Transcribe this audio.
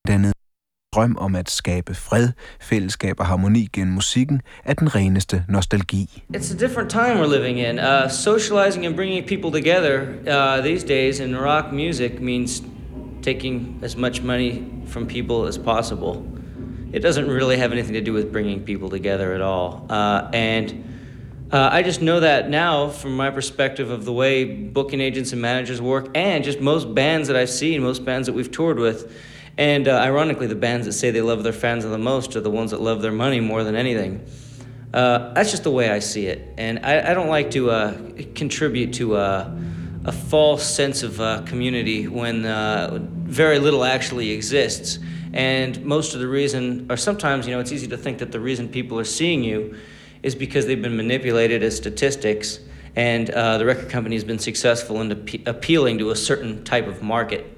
dannede drøm om at skabe fred, fællesskab og harmoni gennem musikken er den reneste nostalgi. It's a different time we're living in. Socializing and bringing people together these days in rock music means taking as much money from people as possible. It doesn't really have anything to do with bringing people together at all. I just know that now from my perspective of the way booking agents and managers work, and just most bands that I've seen, most bands that we've toured with. And ironically, the bands that say they love their fans the most are the ones that love their money more than anything. That's just the way I see it. And I don't like to contribute to a false sense of community when very little actually exists. And most of the reason, or sometimes, it's easy to think that the reason people are seeing you is because they've been manipulated as statistics, and the record company has been successful in appealing to a certain type of market.